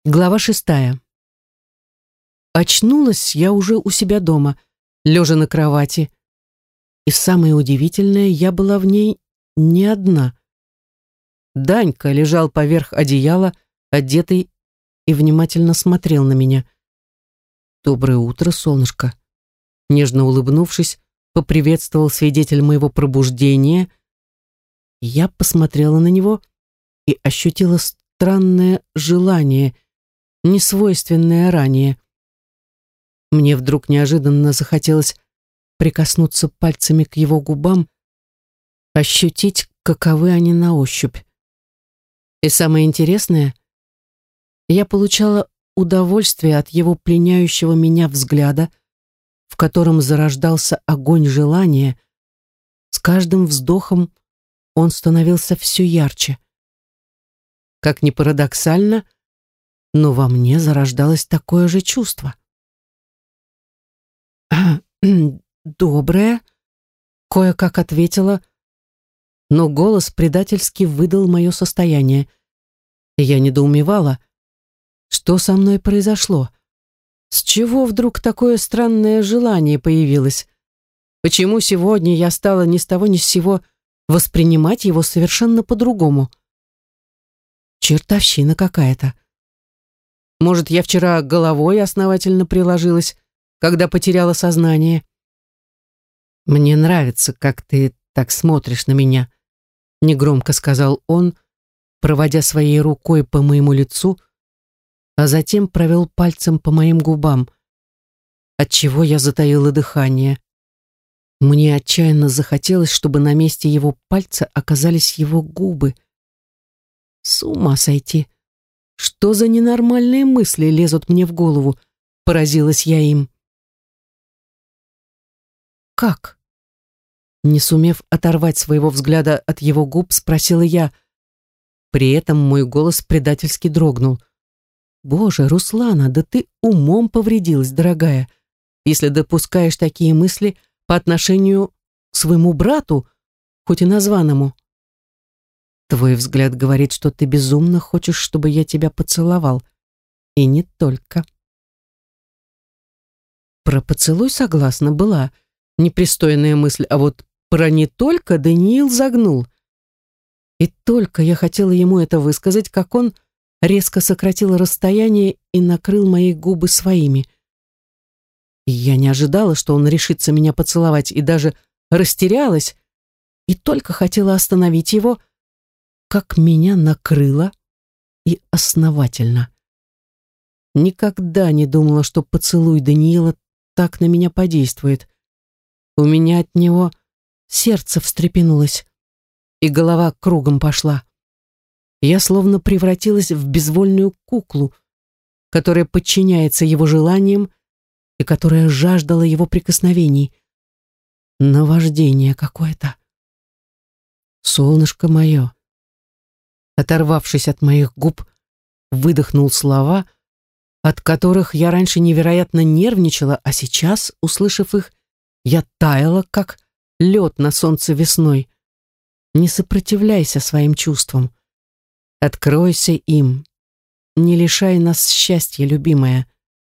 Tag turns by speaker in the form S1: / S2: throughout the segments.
S1: Глава 6. Очнулась я уже у себя дома, лежа на кровати. И самое удивительное, я была в ней не одна. Данька лежал поверх одеяла, одетый, и внимательно смотрел на меня. «Доброе утро, солнышко!» Нежно улыбнувшись, поприветствовал свидетель моего пробуждения. Я посмотрела на него и ощутила странное желание, несвойственное ранее. Мне вдруг неожиданно захотелось прикоснуться пальцами к его губам, ощутить, каковы они на ощупь. И самое интересное, я получала удовольствие от его пленяющего меня взгляда, в котором зарождался огонь желания. С каждым вздохом он становился все ярче. Как ни парадоксально, но во мне зарождалось такое же чувство. «Доброе», — кое-как ответила, но голос предательски выдал мое состояние. И я недоумевала, что со мной произошло. С чего вдруг такое странное желание появилось? Почему сегодня я стала ни с того ни с сего воспринимать его совершенно по-другому? Чертовщина какая-то. Может, я вчера головой основательно приложилась, когда потеряла сознание? «Мне нравится, как ты так смотришь на меня», — негромко сказал он, проводя своей рукой по моему лицу, а затем провел пальцем по моим губам, отчего я затаила дыхание. Мне отчаянно захотелось, чтобы на месте его пальца оказались его губы. С ума сойти! Что за ненормальные мысли лезут мне в голову? Поразилась я им. «Как?» Не сумев оторвать своего взгляда от его губ, спросила я. При этом мой голос предательски дрогнул. «Боже, Руслана, да ты умом повредилась, дорогая, если допускаешь такие мысли по отношению к своему брату, хоть и названному. Твой взгляд говорит, что ты безумно хочешь, чтобы я тебя поцеловал. И не только». Про поцелуй согласна была непристойная мысль, а вот про «не только» Даниил загнул. И только я хотела ему это высказать, как он резко сократил расстояние и накрыл мои губы своими. И я не ожидала, что он решится меня поцеловать, и даже растерялась, и только хотела остановить его, как меня накрыло, и основательно. Никогда не думала, что поцелуй Даниила так на меня подействует. У меня от него сердце встрепенулось, и голова кругом пошла. Я словно превратилась в безвольную куклу, которая подчиняется его желаниям и которая жаждала его прикосновений. Наваждение какое-то. «Солнышко мое», оторвавшись от моих губ, выдохнул слова, от которых я раньше невероятно нервничала, а сейчас, услышав их, я таяла, как лед на солнце весной. Не сопротивляйся своим чувствам. Откройся им. Не лишай нас счастья, любимая.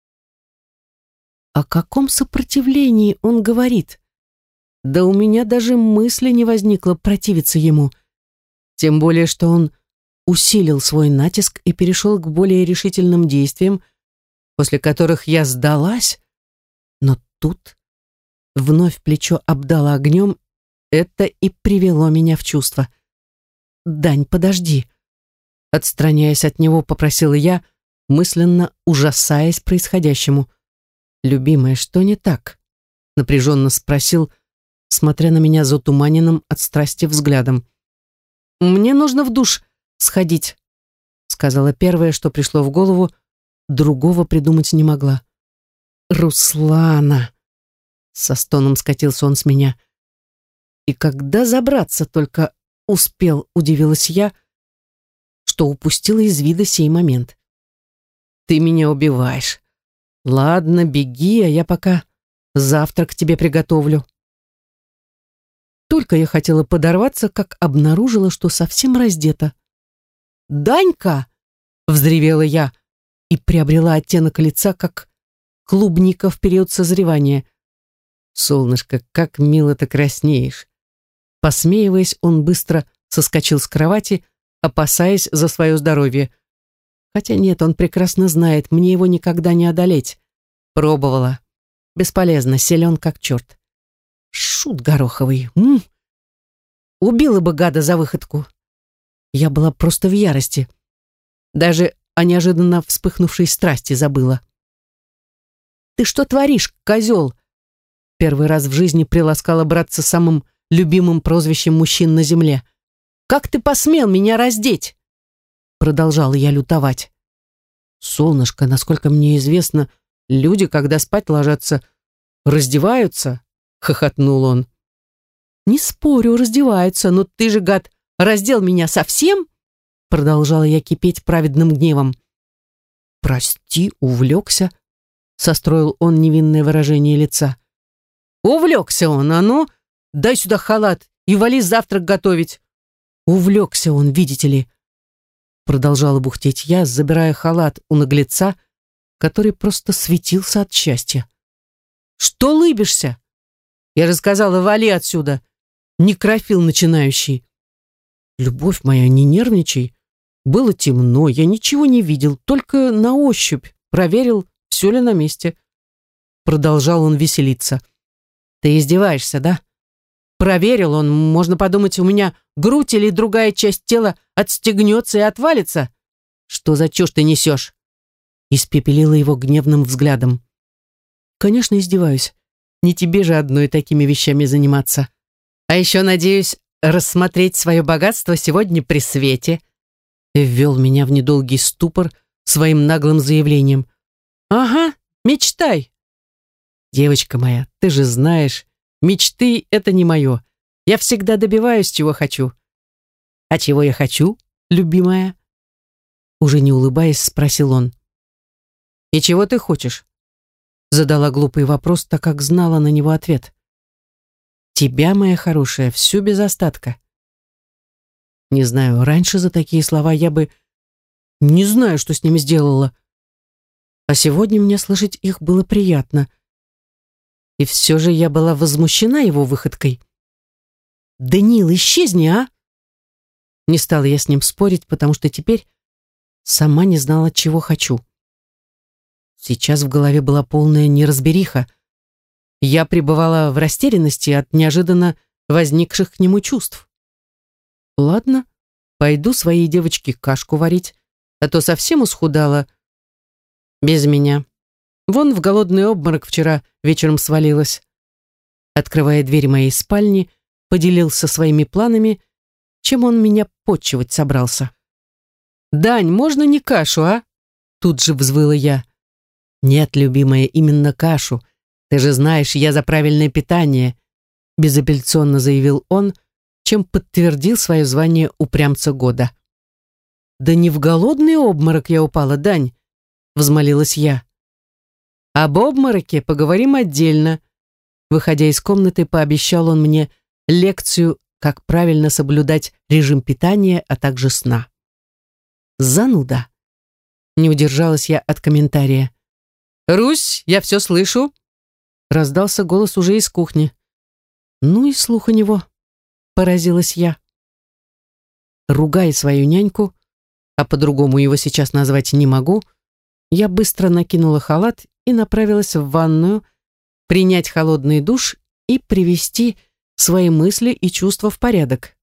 S1: О каком сопротивлении он говорит? Да у меня даже мысли не возникло противиться ему. Тем более, что он усилил свой натиск и перешел к более решительным действиям, после которых я сдалась, но тут вновь плечо обдало огнем, это и привело меня в чувство. «Дань, подожди!» Отстраняясь от него, попросила я, мысленно ужасаясь происходящему. «Любимая, что не так?» Напряженно спросил, смотря на меня затуманенным от страсти взглядом. «Мне нужно в душ сходить», сказала первое, что пришло в голову, другого придумать не могла. «Руслана!» Со стоном скатился он с меня. И когда забраться только успел, удивилась я, что упустила из вида сей момент. «Ты меня убиваешь. Ладно, беги, а я пока завтрак тебе приготовлю». Только я хотела подорваться, как обнаружила, что совсем раздета. «Данька!» — взревела я. и приобрела оттенок лица, как клубника в период созревания. «Солнышко, как мило ты краснеешь!» Посмеиваясь, он быстро соскочил с кровати, опасаясь за свое здоровье. Хотя нет, он прекрасно знает, мне его никогда не одолеть. Пробовала. Бесполезно, силен как черт. Шут гороховый. Убила бы гада за выходку. Я была просто в ярости. Даже о неожиданно вспыхнувшей страсти забыла. «Ты что творишь, козел?» Первый раз в жизни приласкала братца самым любимым прозвищем мужчин на земле. «Как ты посмел меня раздеть?» Продолжала я лютовать. «Солнышко, насколько мне известно, люди, когда спать ложатся, раздеваются», — хохотнул он. «Не спорю, раздеваются, но ты же, гад, раздел меня совсем?» Продолжала я кипеть праведным гневом. «Прости, увлекся», — состроил он невинное выражение лица. «Увлекся он, а ну, дай сюда халат и вали завтрак готовить». «Увлекся он, видите ли», — продолжала бухтеть я, забирая халат у наглеца, который просто светился от счастья. «Что лыбишься? Я же сказала, вали отсюда, некрофил начинающий». «Любовь моя, не нервничай. Было темно, я ничего не видел, только на ощупь проверил, все ли на месте». Продолжал он веселиться. «Ты издеваешься, да? Проверил он, можно подумать, у меня грудь или другая часть тела отстегнется и отвалится. Что за чушь ты несешь?» Испепелила его гневным взглядом. «Конечно, издеваюсь. Не тебе же одной такими вещами заниматься. А еще, надеюсь, рассмотреть свое богатство сегодня при свете», ввел меня в недолгий ступор своим наглым заявлением. «Ага, мечтай». «Девочка моя, ты же знаешь, мечты — это не мое. Я всегда добиваюсь, чего хочу». «А чего я хочу, любимая?» Уже не улыбаясь, спросил он. «И чего ты хочешь?» Задала глупый вопрос, так как знала на него ответ. «Тебя, моя хорошая, всю без остатка». Не знаю, раньше за такие слова я бы... Не знаю, что с ними сделала. А сегодня мне слышать их было приятно. И все же я была возмущена его выходкой. «Даниил, исчезни, а!» Не стала я с ним спорить, потому что теперь сама не знала, чего хочу. Сейчас в голове была полная неразбериха. Я пребывала в растерянности от неожиданно возникших к нему чувств. Ладно, пойду своей девочке кашку варить, а то совсем усхудала. Без меня. Вон в голодный обморок вчера вечером свалилась. Открывая дверь моей спальни, поделился своими планами, чем он меня потчевать собрался. «Дань, можно не кашу, а?» Тут же взвыла я. «Нет, любимая, именно кашу. Ты же знаешь, я за правильное питание», безапелляционно заявил он, чем подтвердил свое звание упрямца года. «Да не в голодный обморок я упала, Дань», взмолилась я. «Об обмороке поговорим отдельно». Выходя из комнаты, пообещал он мне лекцию, как правильно соблюдать режим питания, а также сна. Зануда. Не удержалась я от комментария. «Русь, я все слышу», раздался голос уже из кухни. «Ну и слух у него», поразилась я. Ругая свою няньку, а по-другому его сейчас назвать не могу, я быстро накинула халат и направилась в ванную, принять холодный душ и привести свои мысли и чувства в порядок.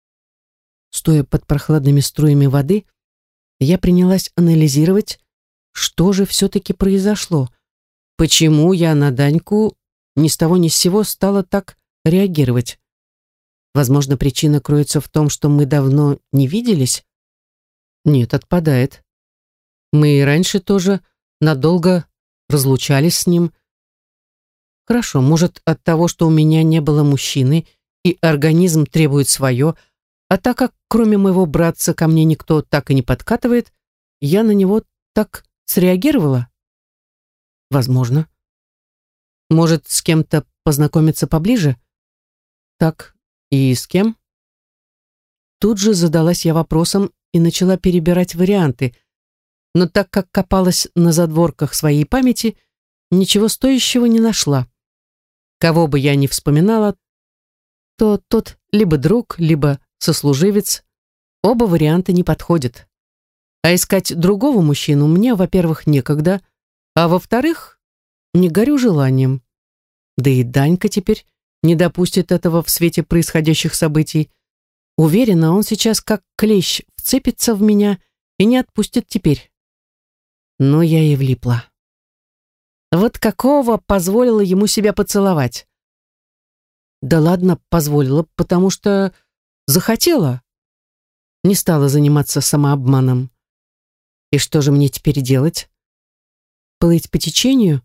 S1: Стоя под прохладными струями воды, я принялась анализировать, что же все-таки произошло, почему я на Даньку ни с того ни с сего стала так реагировать. Возможно, причина кроется в том, что мы давно не виделись? Нет, отпадает. Мы и раньше тоже надолго разлучались с ним. Хорошо, может, от того, что у меня не было мужчины, и организм требует свое, а так как кроме моего братца ко мне никто так и не подкатывает, я на него так среагировала? Возможно. Может, с кем-то познакомиться поближе? Так, и с кем? Тут же задалась я вопросом и начала перебирать варианты. но так как копалась на задворках своей памяти, ничего стоящего не нашла. Кого бы я ни вспоминала, то тот либо друг, либо сослуживец. Оба варианта не подходят. А искать другого мужчину мне, во-первых, некогда, а во-вторых, не горю желанием. Да и Данька теперь не допустит этого в свете происходящих событий. Уверена, он сейчас как клещ вцепится в меня и не отпустит теперь. Но я и влипла. Вот какого позволила ему себя поцеловать? Да ладно, позволила, потому что захотела. Не стала заниматься самообманом. И что же мне теперь делать? Плыть по течению?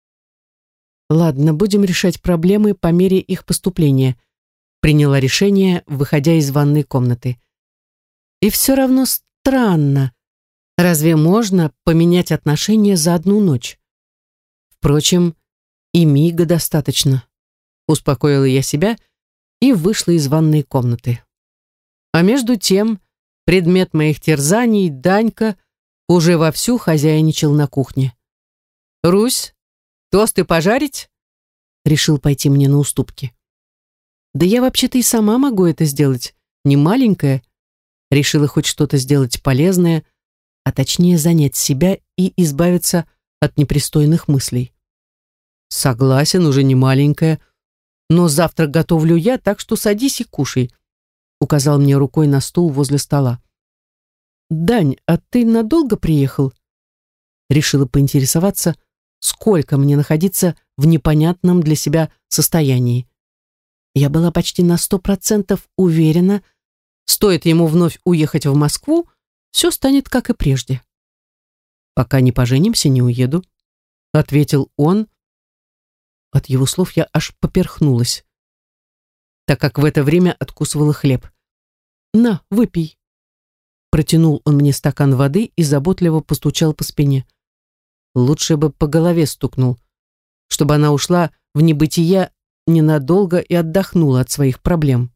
S1: Ладно, будем решать проблемы по мере их поступления. Приняла решение, выходя из ванной комнаты. И все равно странно. Разве можно поменять отношения за одну ночь? Впрочем, и мига достаточно. Успокоила я себя и вышла из ванной комнаты. А между тем, предмет моих терзаний, Данька, уже вовсю хозяйничал на кухне. «Русь, тосты пожарить?» Решил пойти мне на уступки. «Да я вообще-то и сама могу это сделать, не маленькая». Решила хоть что-то сделать полезное, а точнее занять себя и избавиться от непристойных мыслей. «Согласен, уже не маленькая, но завтрак готовлю я, так что садись и кушай», указал мне рукой на стул возле стола. «Дань, а ты надолго приехал?» Решила поинтересоваться, сколько мне находиться в непонятном для себя состоянии. Я была почти на 100% уверена, стоит ему вновь уехать в Москву, все станет как и прежде. «Пока не поженимся, не уеду», — ответил он. От его слов я аж поперхнулась, так как в это время откусывала хлеб. «На, выпей». Протянул он мне стакан воды и заботливо постучал по спине. Лучше бы по голове стукнул, чтобы она ушла в небытие ненадолго и отдохнула от своих проблем.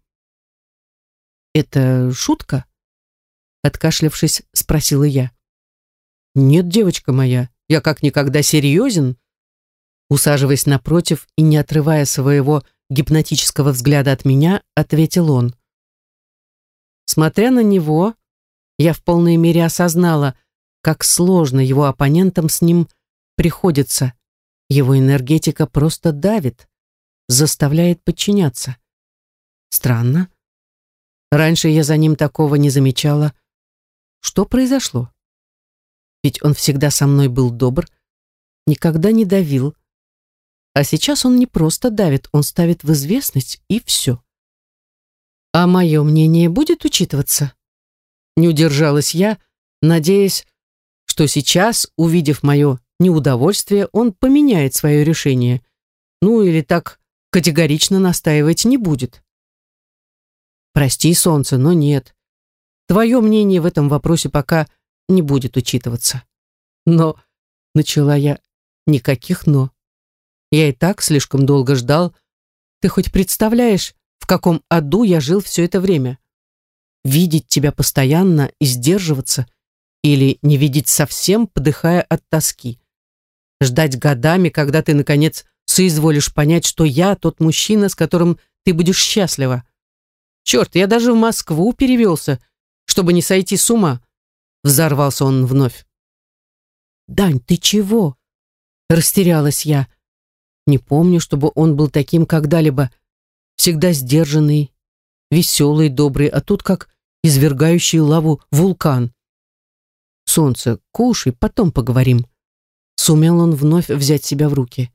S1: «Это шутка?» Откашлявшись, спросила я. «Нет, девочка моя, я как никогда серьезен». Усаживаясь напротив и не отрывая своего гипнотического взгляда от меня, ответил он. Смотря на него, я в полной мере осознала, как сложно его оппонентам с ним приходится. Его энергетика просто давит, заставляет подчиняться. Странно. Раньше я за ним такого не замечала. Что произошло? Ведь он всегда со мной был добр, никогда не давил. А сейчас он не просто давит, он ставит в известность, и все. А мое мнение будет учитываться? Не удержалась я, надеясь, что сейчас, увидев мое неудовольствие, он поменяет свое решение. Ну или так категорично настаивать не будет. Прости, солнце, но нет. Твое мнение в этом вопросе пока не будет учитываться. Но, начала я, никаких «но». Я и так слишком долго ждал. Ты хоть представляешь, в каком аду я жил все это время? Видеть тебя постоянно и сдерживаться, или не видеть совсем, подыхая от тоски. Ждать годами, когда ты, наконец, соизволишь понять, что я тот мужчина, с которым ты будешь счастлива. Черт, я даже в Москву перевелся, чтобы не сойти с ума. Взорвался он вновь. «Дань, ты чего?» Растерялась я. Не помню, чтобы он был таким когда-либо. Всегда сдержанный, веселый, добрый, а тут как извергающий лаву вулкан. «Солнце, кушай, потом поговорим». Сумел он вновь взять себя в руки.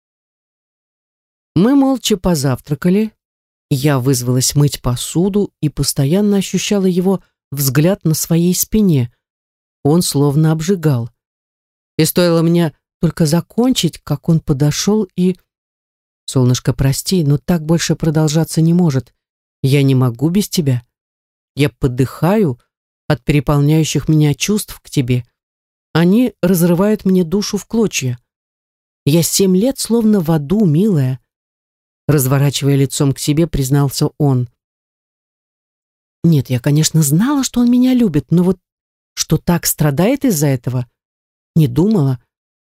S1: Мы молча позавтракали. Я вызвалась мыть посуду и постоянно ощущала его взгляд на своей спине. Он словно обжигал. И стоило мне только закончить, как он подошел и... «Солнышко, прости, но так больше продолжаться не может. Я не могу без тебя. Я подыхаю от переполняющих меня чувств к тебе. Они разрывают мне душу в клочья. Я 7 лет словно в аду, милая», разворачивая лицом к себе, признался он. Нет, я, конечно, знала, что он меня любит, но вот что так страдает из-за этого? Не думала.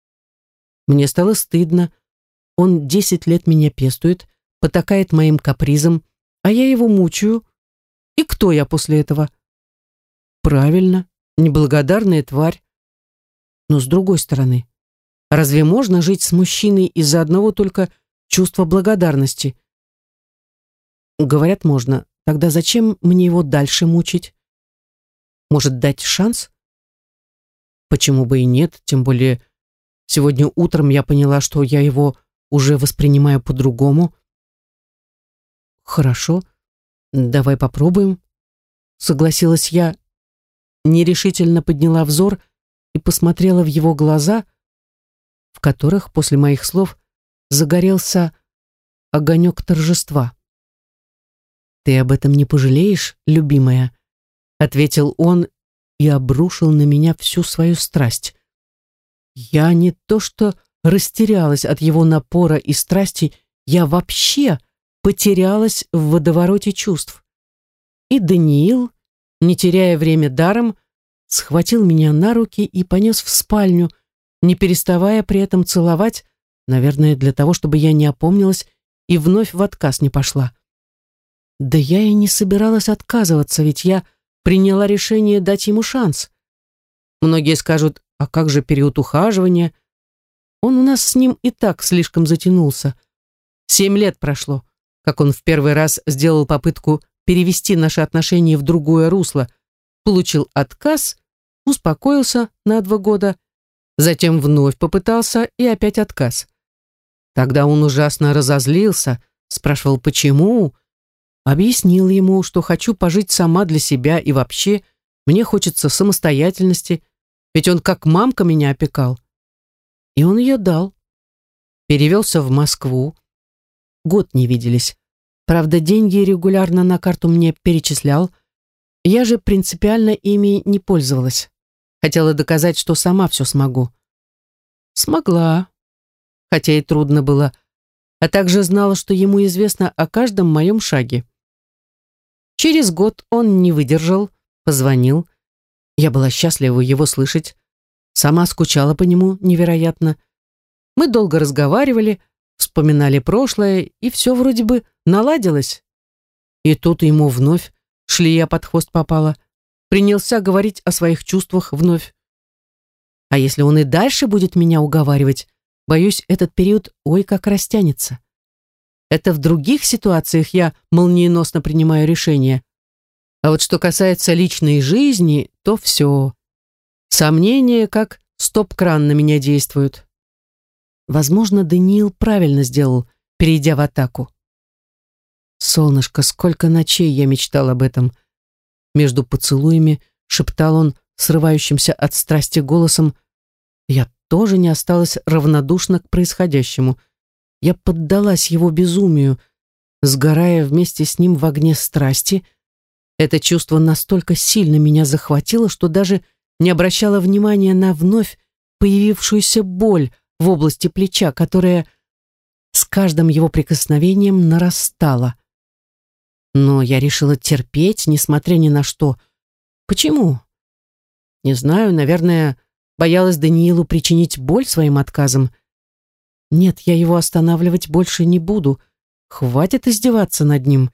S1: Мне стало стыдно. Он 10 лет меня пестует, потакает моим капризам, а я его мучаю. И кто я после этого? Правильно, неблагодарная тварь. Но с другой стороны, разве можно жить с мужчиной из-за одного только чувства благодарности? Говорят, можно. Тогда зачем мне его дальше мучить? Может, дать шанс? Почему бы и нет? Тем более, сегодня утром я поняла, что я его уже воспринимаю по-другому. Хорошо, давай попробуем. Согласилась я, нерешительно подняла взор и посмотрела в его глаза, в которых после моих слов загорелся огонек торжества. «Ты об этом не пожалеешь, любимая?» — ответил он и обрушил на меня всю свою страсть. Я не то что растерялась от его напора и страсти, я вообще потерялась в водовороте чувств. И Даниил, не теряя время даром, схватил меня на руки и понес в спальню, не переставая при этом целовать, наверное, для того, чтобы я не опомнилась и вновь в отказ не пошла. Да я и не собиралась отказываться, ведь я приняла решение дать ему шанс. Многие скажут, а как же период ухаживания? Он у нас с ним и так слишком затянулся. 7 лет прошло, как он в первый раз сделал попытку перевести наши отношения в другое русло, получил отказ, успокоился на 2 года, затем вновь попытался и опять отказ. Тогда он ужасно разозлился, спрашивал, почему. Объяснил ему, что хочу пожить сама для себя и вообще мне хочется самостоятельности, ведь он как мамка меня опекал. И он ее дал. Перевелся в Москву. Год не виделись. Правда, деньги регулярно на карту мне перечислял. Я же принципиально ими не пользовалась. Хотела доказать, что сама все смогу. Смогла, хотя и трудно было, а также знала, что ему известно о каждом моем шаге. Через год он не выдержал, позвонил. Я была счастлива его слышать. Сама скучала по нему невероятно. Мы долго разговаривали, вспоминали прошлое, и все вроде бы наладилось. И тут ему вновь шлея под хвост попала. Принялся говорить о своих чувствах вновь. А если он и дальше будет меня уговаривать, боюсь, этот период ой как растянется. Это в других ситуациях я молниеносно принимаю решения. А вот что касается личной жизни, то все. Сомнения, как стоп-кран на меня действуют. Возможно, Даниил правильно сделал, перейдя в атаку. «Солнышко, сколько ночей я мечтал об этом!» Между поцелуями шептал он срывающимся от страсти голосом. Я тоже не осталась равнодушна к происходящему. Я поддалась его безумию, сгорая вместе с ним в огне страсти. Это чувство настолько сильно меня захватило, что даже не обращала внимания на вновь появившуюся боль в области плеча, которая с каждым его прикосновением нарастала. Но я решила терпеть, несмотря ни на что. Почему? Не знаю, наверное, боялась Даниилу причинить боль своим отказом. Нет, я его останавливать больше не буду. Хватит издеваться над ним.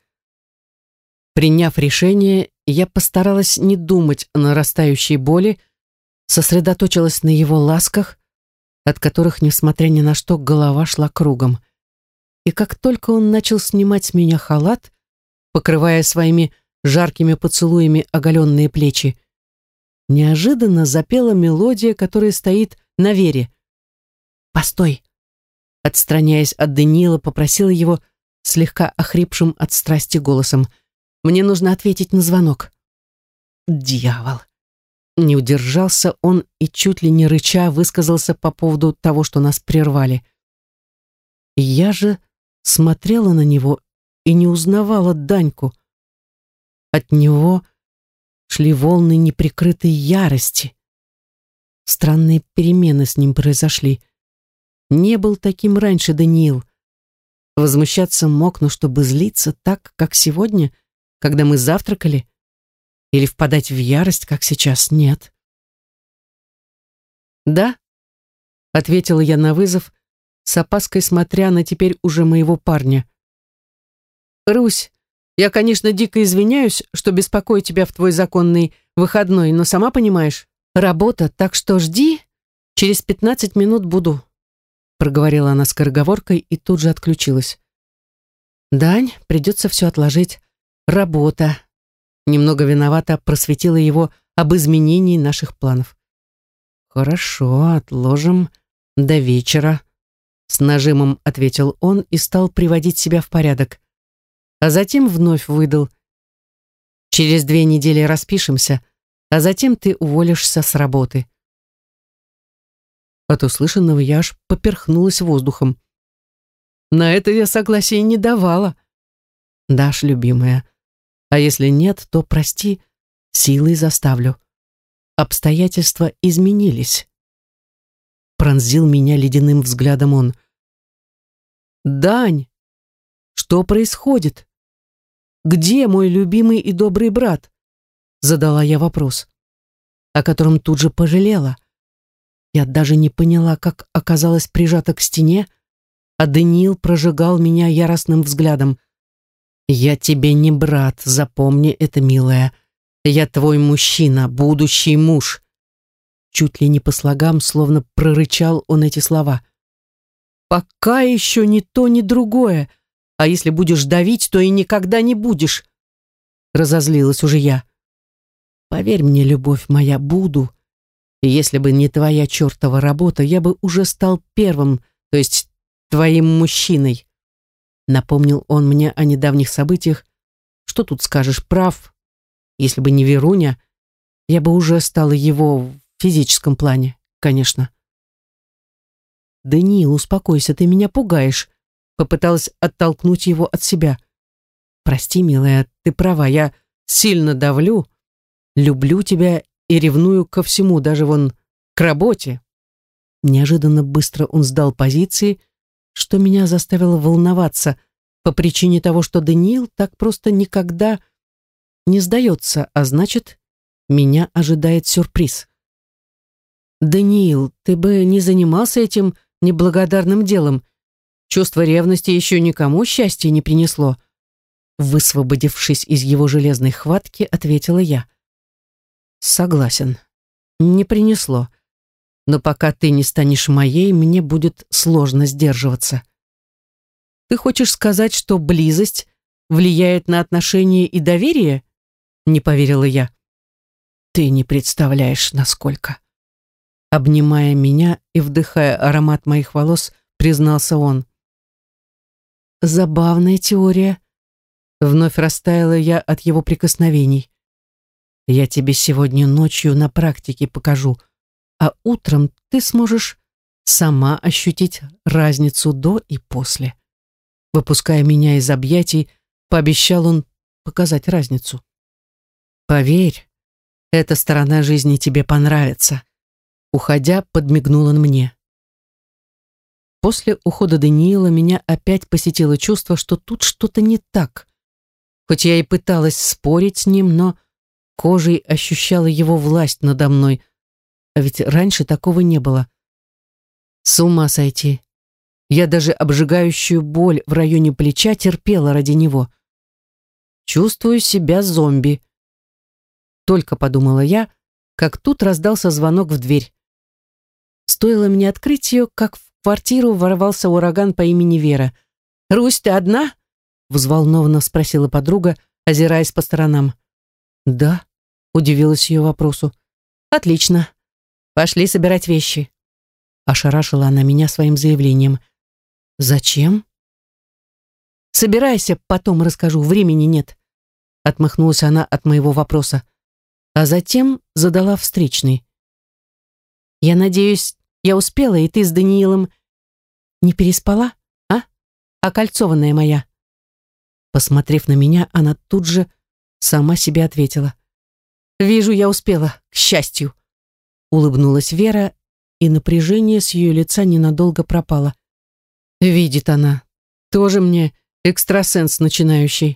S1: Приняв решение, я постаралась не думать о нарастающей боли, сосредоточилась на его ласках, от которых, несмотря ни на что, голова шла кругом. И как только он начал снимать с меня халат, покрывая своими жаркими поцелуями оголенные плечи, неожиданно запела мелодия, которая стоит на Вере. «Постой!» Отстраняясь от Даниила, попросила его слегка охрипшим от страсти голосом. «Мне нужно ответить на звонок». Дьявол! Не удержался он и чуть ли не рыча высказался по поводу того, что нас прервали. Я же смотрела на него и не узнавала Даньку. От него шли волны неприкрытой ярости. Странные перемены с ним произошли. Не был таким раньше Даниил. Возмущаться мог, но чтобы злиться так, как сегодня, когда мы завтракали, или впадать в ярость, как сейчас, нет. «Да», — ответила я на вызов, с опаской смотря на теперь уже моего парня. «Русь, я, конечно, дико извиняюсь, что беспокою тебя в твой законный выходной, но сама понимаешь, работа, так что жди, через 15 минут буду», — проговорила она скороговоркой и тут же отключилась. «Дань, придется все отложить. Работа». Немного виновата просветила его об изменении наших планов. «Хорошо, отложим до вечера», — с нажимом ответил он и стал приводить себя в порядок. А затем вновь выдал: «Через 2 недели распишемся, а затем ты уволишься с работы». От услышанного я аж поперхнулась воздухом. На это я согласия не давала. «Дашь, любимая, а если нет, то прости, силой заставлю. Обстоятельства изменились». Пронзил меня ледяным взглядом он. «Дань, что происходит? Где мой любимый и добрый брат?» Задала я вопрос, о котором тут же пожалела. Я даже не поняла, как оказалась прижата к стене, а Даниил прожигал меня яростным взглядом. «Я тебе не брат, запомни это, милая. Я твой мужчина, будущий муж». Чуть ли не по слогам, словно прорычал он эти слова. «Пока еще ни то, ни другое. А если будешь давить, то и никогда не будешь», — разозлилась уже я. «Поверь мне, любовь моя, буду. И если бы не твоя чертова работа, я бы уже стал первым, то есть твоим мужчиной». Напомнил он мне о недавних событиях. Что тут скажешь, прав. Если бы не Веруня, я бы уже стала его в физическом плане, конечно. «Даниил, успокойся, ты меня пугаешь», — попыталась оттолкнуть его от себя. «Прости, милая, ты права, я сильно давлю, люблю тебя и ревную ко всему, даже вон к работе». Неожиданно быстро он сдал позиции, что меня заставило волноваться по причине того, что Даниил так просто никогда не сдается, а значит, меня ожидает сюрприз. «Даниил, ты бы не занимался этим неблагодарным делом. Чувство ревности еще никому счастья не принесло». Высвободившись из его железной хватки, ответила я. «Согласен, не принесло. Но пока ты не станешь моей, мне будет сложно сдерживаться». «Ты хочешь сказать, что близость влияет на отношения и доверие?» Не поверила я. «Ты не представляешь, насколько». Обнимая меня и вдыхая аромат моих волос, признался он. «Забавная теория». Вновь растаяла я от его прикосновений. «Я тебе сегодня ночью на практике покажу, а утром ты сможешь сама ощутить разницу до и после». Выпуская меня из объятий, пообещал он показать разницу. «Поверь, эта сторона жизни тебе понравится». Уходя, подмигнул он мне. После ухода Даниила меня опять посетило чувство, что тут что-то не так. Хоть я и пыталась спорить с ним, но кожей ощущала его власть надо мной, а ведь раньше такого не было. С ума сойти. Я даже обжигающую боль в районе плеча терпела ради него. Чувствую себя зомби. Только подумала я, как тут раздался звонок в дверь. Стоило мне открыть ее, как в квартиру ворвался ураган по имени Вера. «Русь, ты одна?» — взволнованно спросила подруга, озираясь по сторонам. «Да», — удивилась ее вопросу. «Отлично. Пошли собирать вещи». Ошарашила она меня своим заявлением. «Зачем?» «Собирайся, потом расскажу, времени нет», — отмахнулась она от моего вопроса, а затем задала встречный. «Я надеюсь, я успела, и ты с Даниилом не переспала, а? Окольцованная моя». Посмотрев на меня, она тут же сама себе ответила. «Вижу, я успела, к счастью», — улыбнулась Вера, и напряжение с ее лица ненадолго пропало. Видит она. Тоже мне экстрасенс начинающий.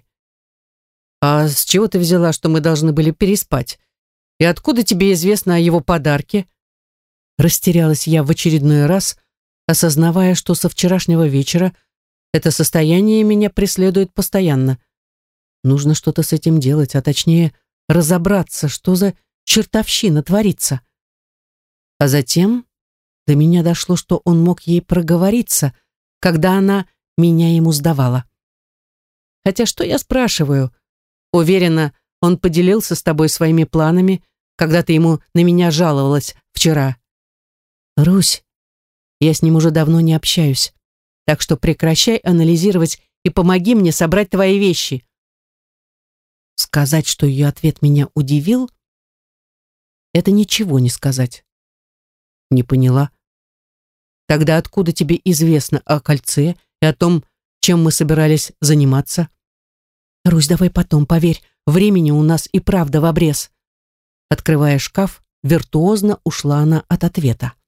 S1: «А с чего ты взяла, что мы должны были переспать? И откуда тебе известно о его подарке?» Растерялась я в очередной раз, осознавая, что со вчерашнего вечера это состояние меня преследует постоянно. Нужно что-то с этим делать, а точнее разобраться, что за чертовщина творится. А затем до меня дошло, что он мог ей проговориться, когда она меня ему сдавала. Хотя что я спрашиваю? Уверена, он поделился с тобой своими планами, когда ты ему на меня жаловалась вчера. Русь, я с ним уже давно не общаюсь, так что прекращай анализировать и помоги мне собрать твои вещи. Сказать, что ее ответ меня удивил, это ничего не сказать. Не поняла. Тогда откуда тебе известно о кольце и о том, чем мы собирались заниматься? Русь, давай потом, поверь, времени у нас и правда в обрез. Открывая шкаф, виртуозно ушла она от ответа.